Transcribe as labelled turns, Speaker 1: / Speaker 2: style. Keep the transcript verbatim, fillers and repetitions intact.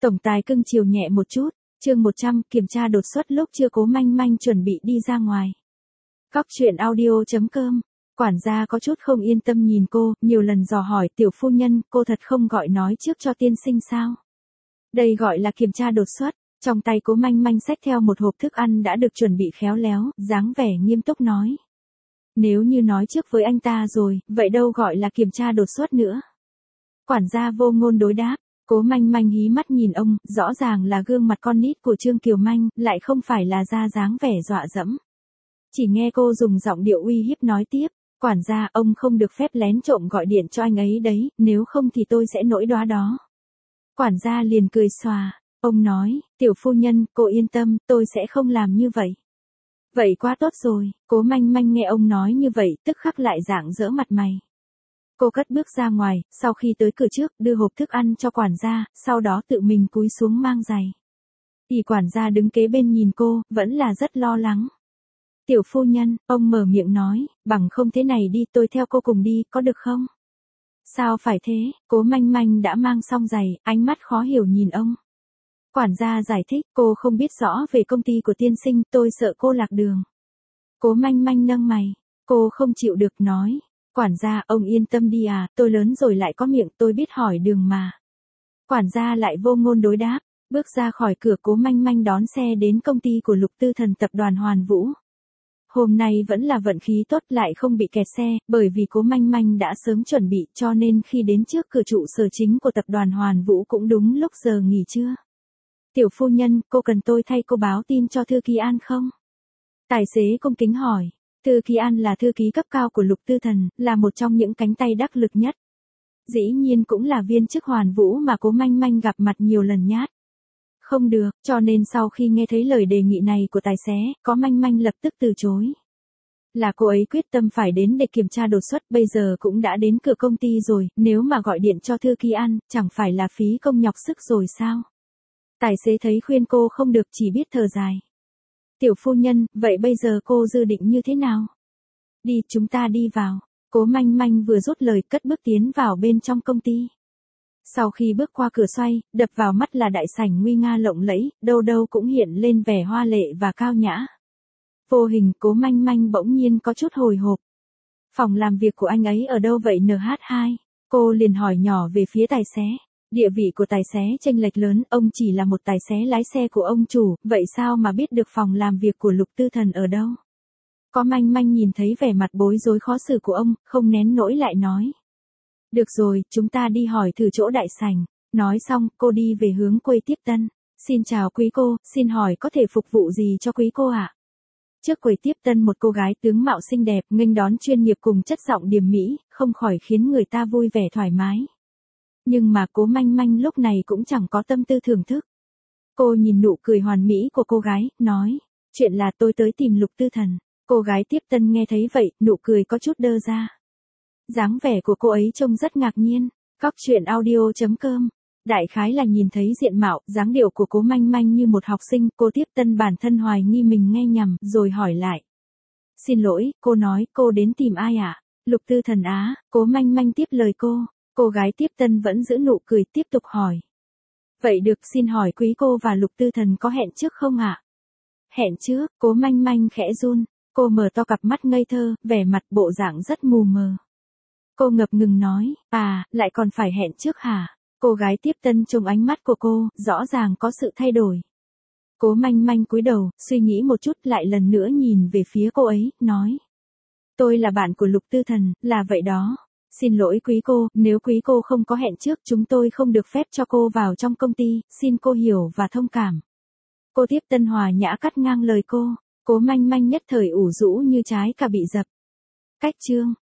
Speaker 1: Tổng tài cưng chiều nhẹ một chút, chương một trăm, kiểm tra đột xuất lúc chưa Cố Manh Manh chuẩn bị đi ra ngoài. Cóc truyện audio chấm com, quản gia có chút không yên tâm nhìn cô, nhiều lần dò hỏi tiểu phu nhân, cô thật không gọi nói trước cho tiên sinh sao? Đây gọi là kiểm tra đột xuất, trong tay Cố Manh Manh xách theo một hộp thức ăn đã được chuẩn bị khéo léo, dáng vẻ nghiêm túc nói. Nếu như nói trước với anh ta rồi, vậy đâu gọi là kiểm tra đột xuất nữa. Quản gia vô ngôn đối đáp. Cố Manh Manh hí mắt nhìn ông, rõ ràng là gương mặt con nít của Trương Kiều Manh, lại không phải là ra dáng vẻ dọa dẫm. Chỉ nghe cô dùng giọng điệu uy hiếp nói tiếp, quản gia, ông không được phép lén trộm gọi điện cho anh ấy đấy, nếu không thì tôi sẽ nổi đoá đó. Quản gia liền cười xòa, ông nói, tiểu phu nhân, cô yên tâm, tôi sẽ không làm như vậy. Vậy quá tốt rồi, Cố Manh Manh nghe ông nói như vậy, tức khắc lại rạng rỡ mặt mày. Cô cất bước ra ngoài, sau khi tới cửa trước, đưa hộp thức ăn cho quản gia, sau đó tự mình cúi xuống mang giày. Thì quản gia đứng kế bên nhìn cô, vẫn là rất lo lắng. Tiểu phu nhân, ông mở miệng nói, bằng không thế này đi, tôi theo cô cùng đi, có được không? Sao phải thế, Cố Manh Manh đã mang xong giày, ánh mắt khó hiểu nhìn ông. Quản gia giải thích, cô không biết rõ về công ty của tiên sinh, tôi sợ cô lạc đường. Cố Manh Manh nâng mày, cô không chịu được nói. Quản gia, ông yên tâm đi à, tôi lớn rồi lại có miệng, tôi biết hỏi đường mà. Quản gia lại vô ngôn đối đáp, bước ra khỏi cửa Cố Manh Manh đón xe đến công ty của Lục Tư Thần tập đoàn Hoàn Vũ. Hôm nay vẫn là vận khí tốt lại không bị kẹt xe, bởi vì Cố Manh Manh đã sớm chuẩn bị cho nên khi đến trước cửa trụ sở chính của tập đoàn Hoàn Vũ cũng đúng lúc giờ nghỉ trưa. Tiểu phu nhân, cô cần tôi thay cô báo tin cho thư ký An không? Tài xế cung kính hỏi. Thư ký An là thư ký cấp cao của Lục Tư Thần, là một trong những cánh tay đắc lực nhất. Dĩ nhiên cũng là viên chức Hoàn Vũ mà Cố Manh Manh gặp mặt nhiều lần nhát. Không được, cho nên sau khi nghe thấy lời đề nghị này của tài xế, Cố Manh Manh lập tức từ chối. Là cô ấy quyết tâm phải đến để kiểm tra đột xuất, bây giờ cũng đã đến cửa công ty rồi, nếu mà gọi điện cho thư ký An, chẳng phải là phí công nhọc sức rồi sao? Tài xế thấy khuyên cô không được chỉ biết thở dài. Tiểu phu nhân, vậy bây giờ cô dự định như thế nào? Đi, chúng ta đi vào. Cố Manh Manh vừa rút lời cất bước tiến vào bên trong công ty. Sau khi bước qua cửa xoay, đập vào mắt là đại sảnh nguy nga lộng lẫy, đâu đâu cũng hiện lên vẻ hoa lệ và cao nhã. Vô hình Cố Manh Manh bỗng nhiên có chút hồi hộp. Phòng làm việc của anh ấy ở đâu vậy en hát hai? Cô liền hỏi nhỏ về phía tài xế. Địa vị của tài xế chênh lệch lớn, ông chỉ là một tài xế lái xe của ông chủ, vậy sao mà biết được phòng làm việc của Lục Tư Thần ở đâu? Cố Manh Manh nhìn thấy vẻ mặt bối rối khó xử của ông, không nén nổi lại nói. Được rồi, chúng ta đi hỏi thử chỗ đại sảnh. Nói xong, cô đi về hướng quầy tiếp tân. Xin chào quý cô, xin hỏi có thể phục vụ gì cho quý cô ạ? À? Trước quầy tiếp tân một cô gái tướng mạo xinh đẹp, nghênh đón chuyên nghiệp cùng chất giọng điềm mỹ, không khỏi khiến người ta vui vẻ thoải mái. Nhưng mà Cố Manh Manh lúc này cũng chẳng có tâm tư thưởng thức. Cô nhìn nụ cười hoàn mỹ của cô gái, nói, chuyện là tôi tới tìm Lục Tư Thần. Cô gái tiếp tân nghe thấy vậy, nụ cười có chút đơ ra. Dáng vẻ của cô ấy trông rất ngạc nhiên. Cóc truyện audio chấm com. Đại khái là nhìn thấy diện mạo, dáng điệu của Cố Manh Manh như một học sinh, cô tiếp tân bản thân hoài nghi mình nghe nhầm, rồi hỏi lại. Xin lỗi, cô nói, cô đến tìm ai ạ? À? Lục Tư Thần á, Cố Manh Manh tiếp lời cô. Cô gái tiếp tân vẫn giữ nụ cười tiếp tục hỏi. Vậy được, xin hỏi quý cô và Lục Tư Thần có hẹn trước không ạ? À? Hẹn trước, Cố Manh Manh khẽ run. Cô mở to cặp mắt ngây thơ, vẻ mặt bộ dạng rất mù mờ. Cô ngập ngừng nói, à, lại còn phải hẹn trước hả? Cô gái tiếp tân trong ánh mắt của cô, rõ ràng có sự thay đổi. Cố Manh Manh cúi đầu, suy nghĩ một chút lại lần nữa nhìn về phía cô ấy, nói. Tôi là bạn của Lục Tư Thần, là vậy đó. Xin lỗi quý cô, nếu quý cô không có hẹn trước chúng tôi không được phép cho cô vào trong công ty, xin cô hiểu và thông cảm. Cô tiếp tân hòa nhã cắt ngang lời cô, Cố Manh Manh nhất thời ủ rũ như trái cà bị dập. Cách chương.